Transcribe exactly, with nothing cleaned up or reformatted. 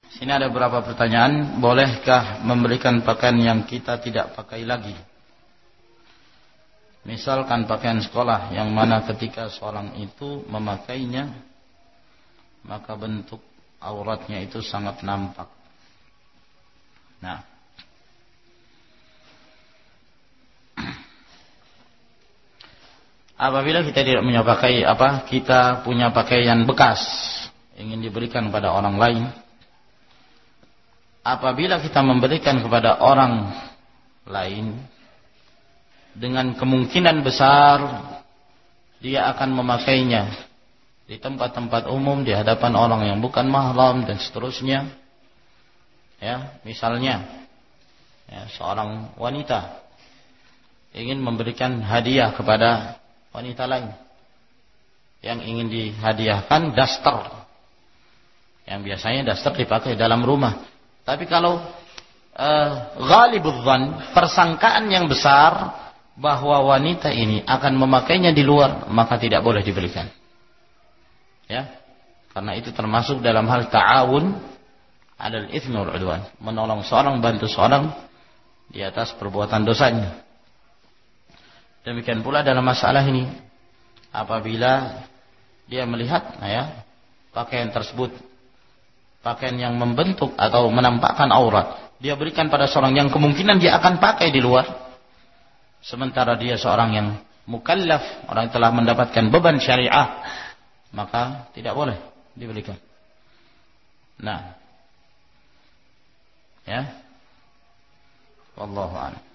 Sini ada beberapa pertanyaan. Bolehkah memberikan pakaian yang kita tidak pakai lagi? Misalkan pakaian sekolah yang mana ketika seorang itu memakainya maka bentuk auratnya itu sangat nampak. Nah, apabila kita tidak punya pakai apa, kita punya pakaian bekas ingin diberikan kepada orang lain, apabila kita memberikan kepada orang lain, dengan kemungkinan besar dia akan memakainya di tempat-tempat umum, di hadapan orang yang bukan mahram dan seterusnya. Ya, misalnya ya, seorang wanita ingin memberikan hadiah kepada wanita lain, yang ingin dihadiahkan daster, yang biasanya daster dipakai dalam rumah. Tapi kalau uh, ghalibudz dzan, persangkaan yang besar bahwa wanita ini akan memakainya di luar, maka tidak boleh diberikan. Ya, karena itu termasuk dalam hal ta'awun 'alal itsmi wal 'udwan, menolong seorang, bantu seorang di atas perbuatan dosanya. Demikian pula dalam masalah ini, apabila dia melihat nah ya, pakaian tersebut pakaian yang membentuk atau menampakkan aurat, dia berikan pada seorang yang kemungkinan dia akan pakai di luar, sementara dia seorang yang mukallaf, orang yang telah mendapatkan beban syariah, maka tidak boleh diberikan. Nah, ya, wallahu a'lam.